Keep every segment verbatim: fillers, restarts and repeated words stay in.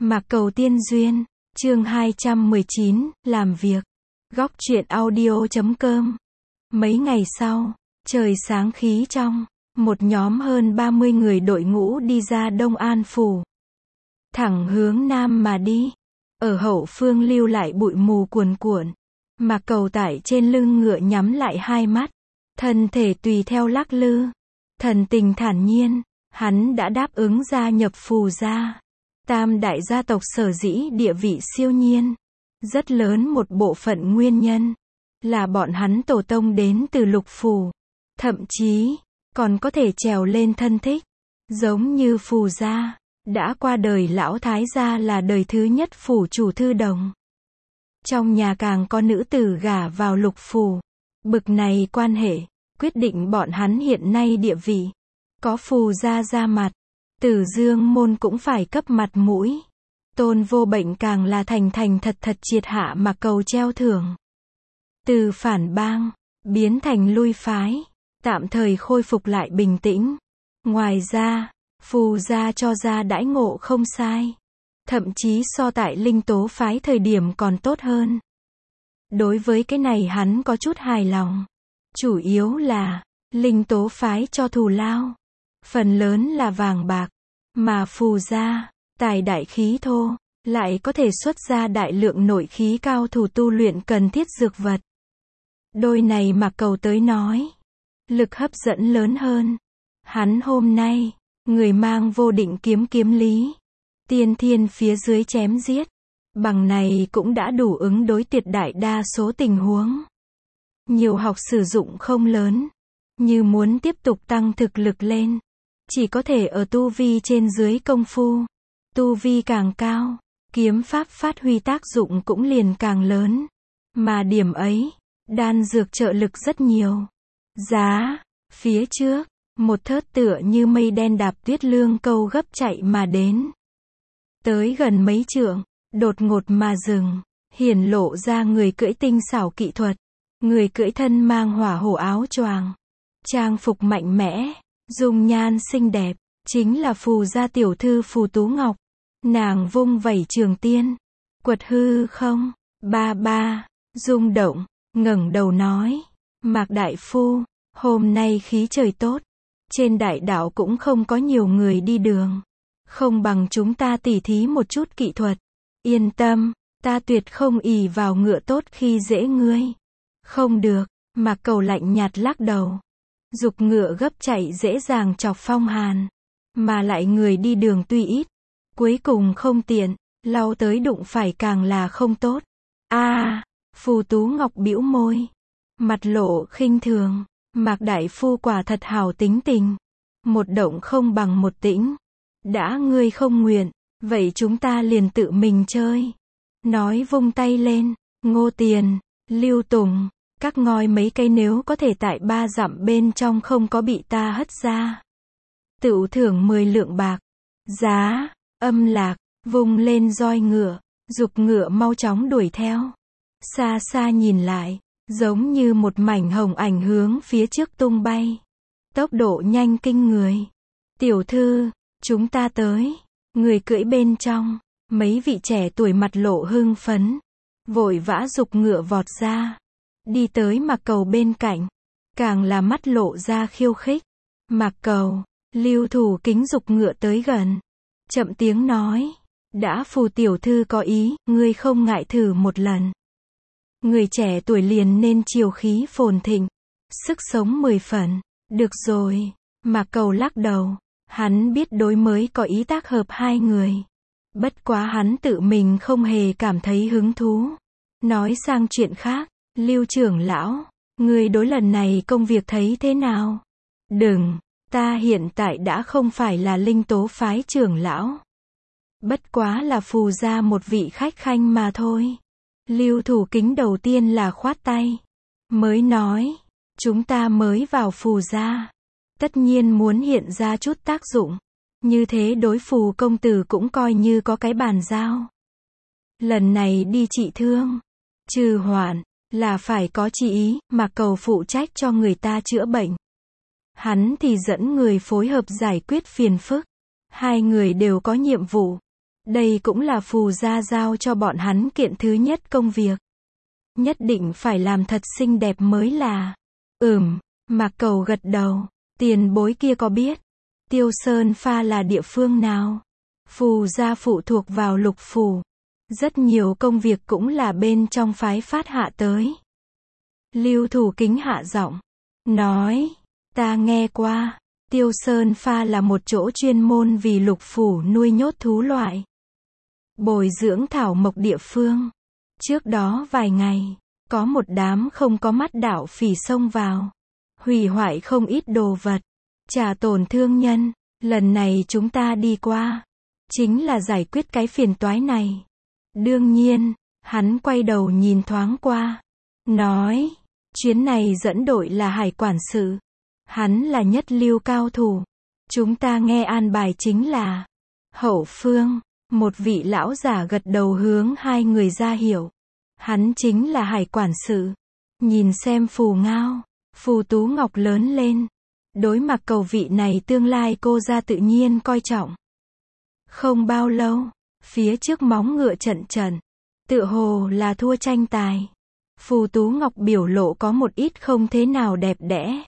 Mạc Cầu Tiên Duyên, chương hai trăm mười chín, làm việc. Góc truyện audio chấm com. Mấy ngày sau, trời sáng khí trong, một nhóm hơn ba mươi người đội ngũ đi ra Đông An Phủ. Thẳng hướng nam mà đi. Ở hậu phương lưu lại bụi mù cuồn cuộn. Mạc Cầu tải trên lưng ngựa nhắm lại hai mắt. Thân thể tùy theo lắc lư. Thần tình thản nhiên, hắn đã đáp ứng gia nhập Phù gia. Tam đại gia tộc sở dĩ địa vị siêu nhiên. Rất lớn một bộ phận nguyên nhân là bọn hắn tổ tông đến từ Lục Phủ. Thậm chí, còn có thể trèo lên thân thích. Giống như Phù gia, đã qua đời lão thái gia là đời thứ nhất phủ chủ thư đồng. Trong nhà càng có nữ tử gả vào Lục Phủ. Bực này quan hệ, quyết định bọn hắn hiện nay địa vị. Có Phù gia ra mặt, Tử Dương môn cũng phải cấp mặt mũi. Tôn Vô Bệnh càng là thành thành thật thật triệt hạ Mạc Cầu treo thưởng. Từ phản bang, biến thành lui phái, tạm thời khôi phục lại bình tĩnh. Ngoài ra, Phù gia cho ra đãi ngộ không sai. Thậm chí so tại Linh Tố phái thời điểm còn tốt hơn. Đối với cái này hắn có chút hài lòng. Chủ yếu là, Linh Tố phái cho thù lao. Phần lớn là vàng bạc. Mà Phù gia, tài đại khí thô, lại có thể xuất ra đại lượng nội khí cao thủ tu luyện cần thiết dược vật. Đôi này Mạc Cầu tới nói, lực hấp dẫn lớn hơn. Hắn hôm nay, người mang vô định kiếm kiếm lý. Tiên thiên phía dưới chém giết. Bằng này cũng đã đủ ứng đối tuyệt đại đa số tình huống. Nhiều học sử dụng không lớn. Như muốn tiếp tục tăng thực lực lên, chỉ có thể ở tu vi trên dưới công phu. Tu vi càng cao, kiếm pháp phát huy tác dụng cũng liền càng lớn. Mà điểm ấy, đan dược trợ lực rất nhiều. Giá, phía trước, một thớt tựa như mây đen đạp tuyết lương câu gấp chạy mà đến. Tới gần mấy trượng, đột ngột mà dừng, hiển lộ ra người cưỡi tinh xảo kỹ thuật. Người cưỡi thân mang hỏa hổ áo choàng, trang phục mạnh mẽ, dung nhan xinh đẹp, chính là Phù gia tiểu thư Phù Tú Ngọc. Nàng vung vẩy trường tiên, quật hư không, ba ba, rung động, ngẩng đầu nói, Mạc đại phu, hôm nay khí trời tốt, trên đại đảo cũng không có nhiều người đi đường, không bằng chúng ta tỉ thí một chút kỹ thuật. Yên tâm, ta tuyệt không ỷ vào ngựa tốt khi dễ ngươi. Không được, Mạc Cầu lạnh nhạt lắc đầu. Dục ngựa gấp chạy dễ dàng chọc phong hàn, mà lại người đi đường tuy ít, cuối cùng không tiện, lau tới đụng phải càng là không tốt. A, à, Phù Tú Ngọc bĩu môi, mặt lộ khinh thường, Mạc đại phu quả thật hảo tính tình, một động không bằng một tĩnh. Đã ngươi không nguyện, vậy chúng ta liền tự mình chơi. Nói vung tay lên, Ngô Tiền, Lưu Tùng, các ngói mấy cây nếu có thể tại ba dặm bên trong không có bị ta hất ra. Tựu thưởng mười lượng bạc. Giá, âm lạc, vung lên roi ngựa, giục ngựa mau chóng đuổi theo. Xa xa nhìn lại, giống như một mảnh hồng ảnh hướng phía trước tung bay. Tốc độ nhanh kinh người. Tiểu thư, chúng ta tới. Người cưỡi bên trong, mấy vị trẻ tuổi mặt lộ hưng phấn, vội vã giục ngựa vọt ra. Đi tới Mạc Cầu bên cạnh, càng là mắt lộ ra khiêu khích. Mạc Cầu, Lưu Thủ Kính giục ngựa tới gần, chậm tiếng nói, đã Phù tiểu thư có ý, ngươi không ngại thử một lần. Người trẻ tuổi liền nên chiều khí phồn thịnh, sức sống mười phần. Được rồi, Mạc Cầu lắc đầu, hắn biết đối mới có ý tác hợp hai người. Bất quá hắn tự mình không hề cảm thấy hứng thú. Nói sang chuyện khác, Lưu trưởng lão, ngươi đối lần này công việc thấy thế nào? Đừng, ta hiện tại đã không phải là Linh Tố phái trưởng lão. Bất quá là Phù gia một vị khách khanh mà thôi. Lưu Thủ Kính đầu tiên là khoát tay. Mới nói, chúng ta mới vào Phù gia. Tất nhiên muốn hiện ra chút tác dụng. Như thế đối Phù công tử cũng coi như có cái bàn giao. Lần này đi trị thương, trừ hoạn, là phải có chỉ ý, mà Cầu phụ trách cho người ta chữa bệnh. Hắn thì dẫn người phối hợp giải quyết phiền phức. Hai người đều có nhiệm vụ. Đây cũng là phù gia giao cho bọn hắn kiện thứ nhất công việc. Nhất định phải làm thật xinh đẹp mới là. Ừm, Mạc Cầu gật đầu. Tiền bối kia có biết Tiêu Sơn Pha là địa phương nào? Phù gia phụ thuộc vào Lục phủ. Rất nhiều công việc cũng là bên trong phái phát hạ tới. Lưu Thủ Kính hạ giọng, nói, ta nghe qua, Tiêu Sơn Pha là một chỗ chuyên môn vì Lục phủ nuôi nhốt thú loại, bồi dưỡng thảo mộc địa phương. Trước đó vài ngày, có một đám không có mắt đạo phỉ xông vào, hủy hoại không ít đồ vật, trả tổn thương nhân. Lần này chúng ta đi qua, chính là giải quyết cái phiền toái này. Đương nhiên, hắn quay đầu nhìn thoáng qua, nói, chuyến này dẫn đội là Hải quản sự. Hắn là nhất lưu cao thủ. Chúng ta nghe an bài chính là hậu phương. Một vị lão giả gật đầu hướng hai người ra hiểu. Hắn chính là Hải quản sự. Nhìn xem Phù Ngao, Phù Tú Ngọc lớn lên. Đối mặt cầu vị này tương lai cô ra tự nhiên coi trọng. Không bao lâu, phía trước móng ngựa trận trận, tựa hồ là thua tranh tài. Phù Tú Ngọc biểu lộ có một ít không thế nào đẹp đẽ.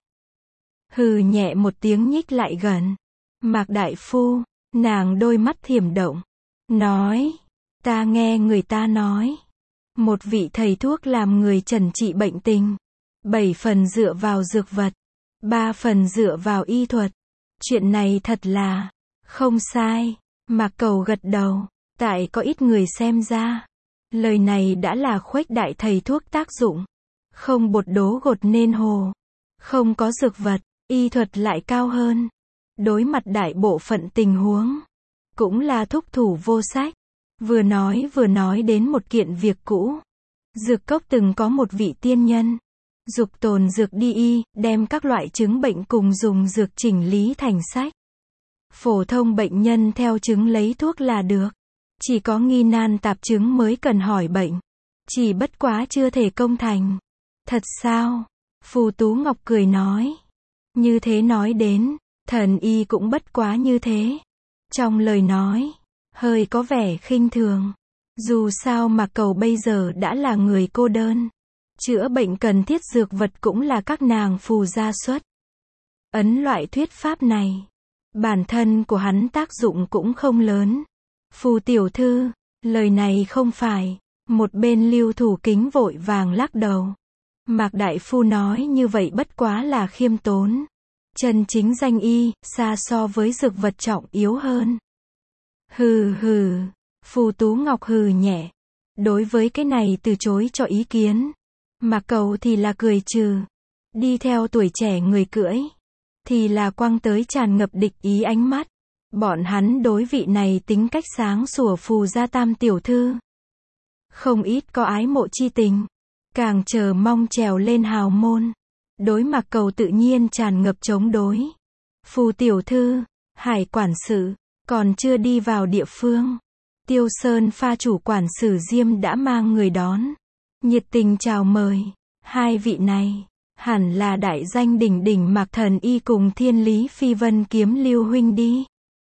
Hừ nhẹ một tiếng nhích lại gần. Mạc đại phu, nàng đôi mắt thiểm động, nói, ta nghe người ta nói, một vị thầy thuốc làm người trần trị bệnh tình, bảy phần dựa vào dược vật, ba phần dựa vào y thuật. Chuyện này thật là không sai. Mạc Cầu gật đầu. Tại có ít người xem ra, lời này đã là khuếch đại thầy thuốc tác dụng. Không bột đố gột nên hồ. Không có dược vật, y thuật lại cao hơn. Đối mặt đại bộ phận tình huống, cũng là thúc thủ vô sách. Vừa nói vừa nói đến một kiện việc cũ. Dược cốc từng có một vị tiên nhân, dục tồn dược đi y, đem các loại chứng bệnh cùng dùng dược chỉnh lý thành sách. Phổ thông bệnh nhân theo chứng lấy thuốc là được. Chỉ có nghi nan tạp chứng mới cần hỏi bệnh. Chỉ bất quá chưa thể công thành. Thật sao? Phù Tú Ngọc cười nói. Như thế nói đến, thần y cũng bất quá như thế. Trong lời nói, hơi có vẻ khinh thường. Dù sao Mạc Cầu bây giờ đã là người cô đơn. Chữa bệnh cần thiết dược vật cũng là các nàng phù gia xuất. Ấn loại thuyết pháp này, bản thân của hắn tác dụng cũng không lớn. Phù tiểu thư, lời này không phải. Một bên Lưu Thủ Kính vội vàng lắc đầu. Mạc đại phu nói như vậy bất quá là khiêm tốn. Chân chính danh y, xa so với dược vật trọng yếu hơn. Hừ hừ, Phù Tú Ngọc hừ nhẹ. Đối với cái này từ chối cho ý kiến. Mạc Cầu thì là cười trừ. Đi theo tuổi trẻ người cưỡi, thì là quăng tới tràn ngập địch ý ánh mắt. Bọn hắn đối vị này tính cách sáng sủa Phù gia tam tiểu thư, không ít có ái mộ chi tình, càng chờ mong trèo lên hào môn. Đối Mạc Cầu tự nhiên tràn ngập chống đối. Phù tiểu thư, Hải quản sự, còn chưa đi vào địa phương. Tiêu Sơn Pha chủ quản sử Diêm đã mang người đón, nhiệt tình chào mời. Hai vị này, hẳn là đại danh đỉnh đỉnh Mạc thần y cùng Thiên Lý Phi Vân kiếm Lưu huynh đi.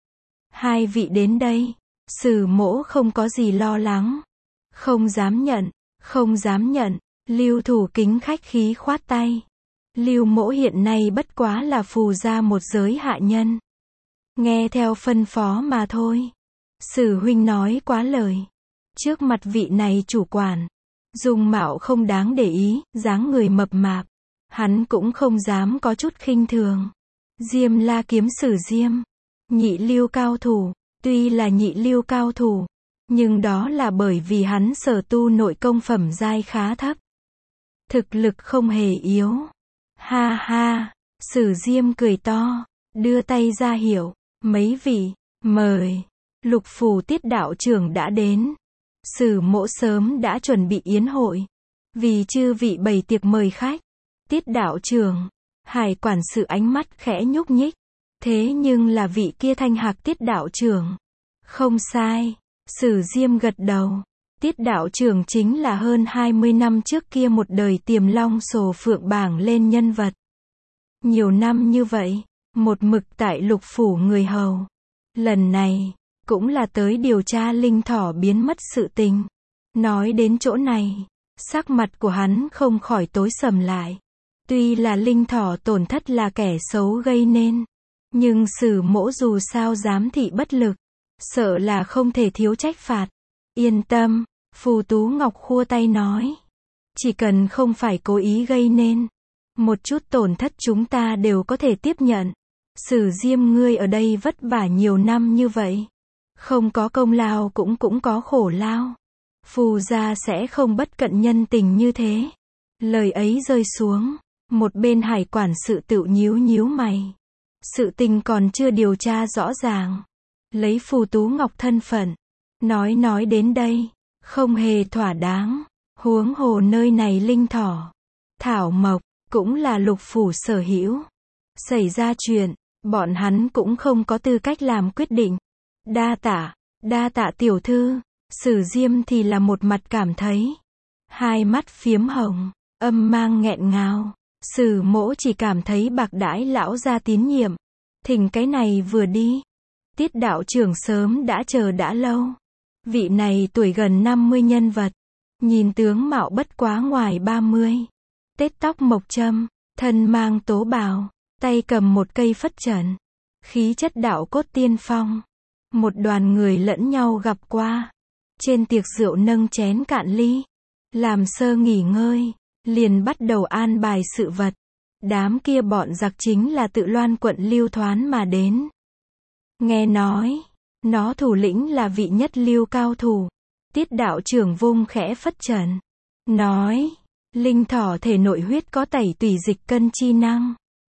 Hai vị đến đây, Sử mỗ không có gì lo lắng. Không dám nhận, không dám nhận. Lưu Thủ Kính khách khí khoát tay. Lưu mỗ hiện nay bất quá là phù gia một giới hạ nhân, nghe theo phân phó mà thôi. Sử huynh nói quá lời. Trước mặt vị này chủ quản, dung mạo không đáng để ý, dáng người mập mạp, hắn cũng không dám có chút khinh thường. Diêm La kiếm Sử Diêm, nhị lưu cao thủ. Tuy là nhị lưu cao thủ, nhưng đó là bởi vì hắn sở tu nội công phẩm giai khá thấp, thực lực không hề yếu. Ha ha, Sử Diêm cười to, đưa tay ra hiệu, mấy vị, mời. Lục phủ Tiết đạo trưởng đã đến. Sử mỗ sớm đã chuẩn bị yến hội, vì chư vị bày tiệc mời khách. Tiết đạo trưởng, Hải quản sự ánh mắt khẽ nhúc nhích. Thế nhưng là vị kia Thanh Hạc Tiết đạo trưởng. Không sai. Sử Diêm gật đầu. Tiết đạo trưởng chính là hơn hai mươi năm trước kia một đời tiềm long sổ phượng bảng lên nhân vật. Nhiều năm như vậy, một mực tại Lục phủ người hầu. Lần này, cũng là tới điều tra Linh Thỏ biến mất sự tình. Nói đến chỗ này, sắc mặt của hắn không khỏi tối sầm lại. Tuy là Linh Thỏ tổn thất là kẻ xấu gây nên, nhưng Sử Mỗ dù sao giám thị bất lực, sợ là không thể thiếu trách phạt. Yên tâm, Phù Tú Ngọc khua tay nói. Chỉ cần không phải cố ý gây nên, một chút tổn thất chúng ta đều có thể tiếp nhận. Sử Diêm ngươi ở đây vất vả nhiều năm như vậy, không có công lao cũng cũng có khổ lao. Phù gia sẽ không bất cận nhân tình như thế. Lời ấy rơi xuống, một bên Hải quản sự tự nhíu nhíu mày. Sự tình còn chưa điều tra rõ ràng. Lấy Phù Tú Ngọc thân phận, nói nói đến đây, không hề thỏa đáng. Huống hồ nơi này Linh Thỏ, Thảo Mộc, cũng là Lục phủ sở hữu. Xảy ra chuyện, bọn hắn cũng không có tư cách làm quyết định. Đa tạ, đa tạ tiểu thư. Sử Diêm thì là một mặt cảm thấy, hai mắt phiếm hồng, âm mang nghẹn ngào. Sử Mỗ chỉ cảm thấy bạc đãi lão gia tín nhiệm. Thỉnh cái này vừa đi. Tiết đạo trưởng sớm đã chờ đã lâu. Vị này tuổi gần năm mươi nhân vật, nhìn tướng mạo bất quá ngoài ba mươi. Tết tóc mộc châm, thân mang tố bào, tay cầm một cây phất trần. Khí chất đạo cốt tiên phong. Một đoàn người lẫn nhau gặp qua. Trên tiệc rượu nâng chén cạn ly. Làm sơ nghỉ ngơi, liền bắt đầu an bài sự vật. Đám kia bọn giặc chính là tự Loan quận Lưu Thoán mà đến. Nghe nói, nó thủ lĩnh là vị nhất lưu cao thủ. Tiết đạo trưởng vung khẽ phất trần. Nói, Linh Thỏ thể nội huyết có tẩy tùy dịch cân chi năng.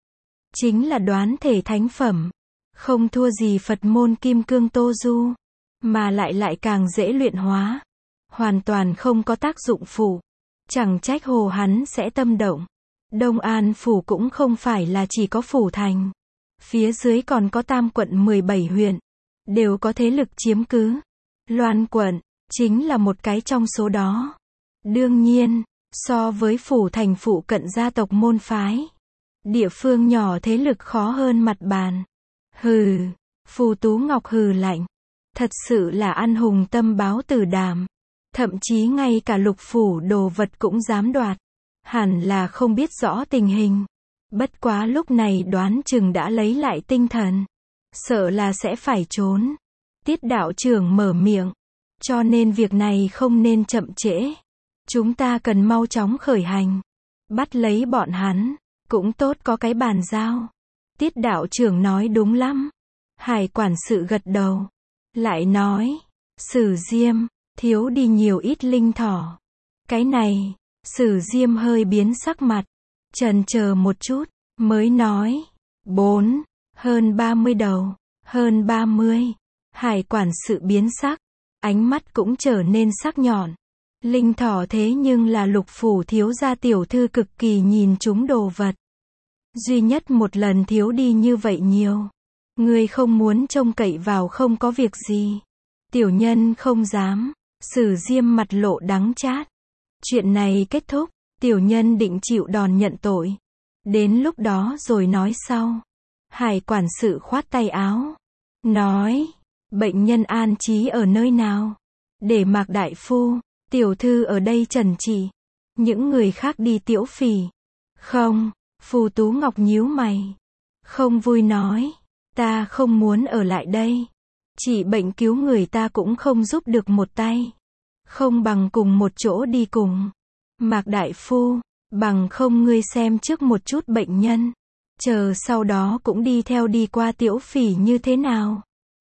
Chính là đoán thể thánh phẩm. Không thua gì Phật môn kim cương tô du. Mà lại lại càng dễ luyện hóa. Hoàn toàn không có tác dụng phụ. Chẳng trách hồ hắn sẽ tâm động. Đông An phủ cũng không phải là chỉ có phủ thành. Phía dưới còn có tam quận mười bảy huyện. Đều có thế lực chiếm cứ. Loan quận, chính là một cái trong số đó. Đương nhiên, so với phủ thành phụ cận gia tộc môn phái. Địa phương nhỏ thế lực khó hơn mặt bàn. Hừ, Phù Tú Ngọc hừ lạnh. Thật sự là ăn hùng tâm báo tử đảm. Thậm chí ngay cả Lục phủ đồ vật cũng dám đoạt. Hẳn là không biết rõ tình hình. Bất quá lúc này đoán chừng đã lấy lại tinh thần. Sợ là sẽ phải trốn. Tiết đạo trưởng mở miệng. Cho nên việc này không nên chậm trễ. Chúng ta cần mau chóng khởi hành. Bắt lấy bọn hắn. Cũng tốt có cái bàn giao. Tiết đạo trưởng nói đúng lắm. Hải quản sự gật đầu. Lại nói. Sử Diêm, thiếu đi nhiều ít Linh Thỏ. Cái này, Sử Diêm hơi biến sắc mặt. Chần chờ một chút, mới nói. Bốn, hơn ba mươi đầu, hơn ba mươi. Hải quản sự biến sắc. Ánh mắt cũng trở nên sắc nhọn. Linh Thỏ thế nhưng là Lục phủ thiếu gia tiểu thư cực kỳ nhìn chúng đồ vật. Duy nhất một lần thiếu đi như vậy nhiều. Ngươi không muốn trông cậy vào không có việc gì. Tiểu nhân không dám. Sử Diêm mặt lộ đắng chát. Chuyện này kết thúc, tiểu nhân định chịu đòn nhận tội. Đến lúc đó rồi nói sau. Hải quản sự khoát tay áo. Nói, bệnh nhân an trí ở nơi nào? Để Mạc đại phu, tiểu thư ở đây trần trị. Những người khác đi Tiễu Phỉ. Không, Phù Tú Ngọc nhíu mày. Không vui nói, ta không muốn ở lại đây. Chỉ bệnh cứu người ta cũng không giúp được một tay. Không bằng cùng một chỗ đi cùng. Mạc đại phu, bằng không ngươi xem trước một chút bệnh nhân. Chờ sau đó cũng đi theo đi qua Tiễu Phỉ như thế nào?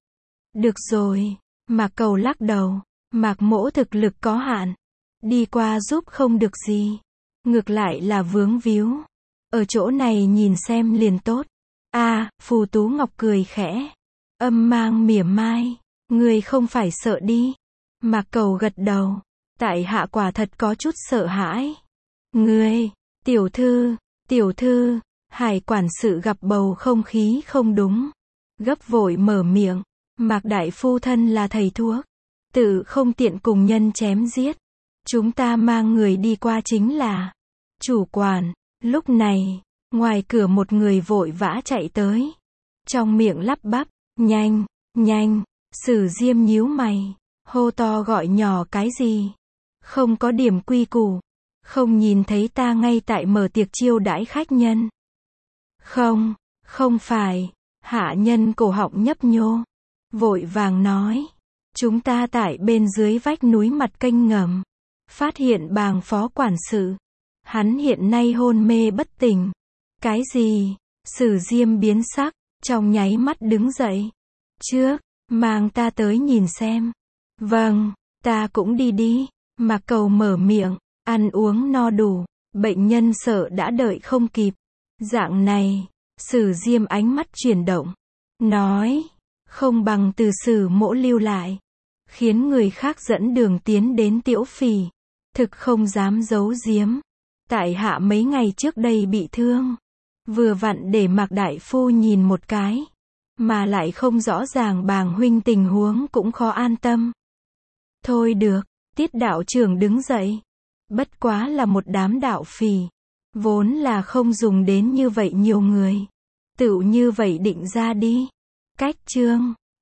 Được rồi, Mạc Cầu lắc đầu. Mạc mỗ thực lực có hạn. Đi qua giúp không được gì. Ngược lại là vướng víu. Ở chỗ này nhìn xem liền tốt. À, Phù Tú Ngọc cười khẽ. Âm mang mỉa mai. Ngươi không phải sợ đi. Mạc Cầu gật đầu. Tại hạ quả thật có chút sợ hãi. Ngươi, tiểu thư, tiểu thư. Hải quản sự gặp bầu không khí không đúng. Gấp vội mở miệng. Mạc đại phu thân là thầy thuốc. Tự không tiện cùng nhân chém giết. Chúng ta mang người đi qua chính là chủ quản. Lúc này, ngoài cửa một người vội vã chạy tới. Trong miệng lắp bắp, nhanh, nhanh, Sử Diêm nhíu mày, hô to gọi nhỏ cái gì? Không có điểm quy củ. Không nhìn thấy ta ngay tại mở tiệc chiêu đãi khách nhân. Không, không phải. Hạ nhân cổ họng nhấp nhô. Vội vàng nói. Chúng ta tại bên dưới vách núi mặt kênh ngầm. Phát hiện bàng phó quản sự. Hắn hiện nay hôn mê bất tỉnh. Cái gì? Sử Diêm biến sắc, trong nháy mắt đứng dậy. Trước, mang ta tới nhìn xem. Vâng, ta cũng đi đi. Mạc Cầu mở miệng, ăn uống no đủ, bệnh nhân sợ đã đợi không kịp. Dạng này, Sử Diêm ánh mắt chuyển động. Nói, không bằng từ Sử Mỗ lưu lại. Khiến người khác dẫn đường tiến đến Tiễu Phỉ. Thực không dám giấu giếm. Tại hạ mấy ngày trước đây bị thương. Vừa vặn để Mạc Đại Phu nhìn một cái. Mà lại không rõ ràng bàng huynh tình huống cũng khó an tâm. Thôi được, Tiết đạo trưởng đứng dậy. Bất quá là một đám đạo phỉ. Vốn là không dùng đến như vậy nhiều người. Tựu như vậy định ra đi. Cách chương.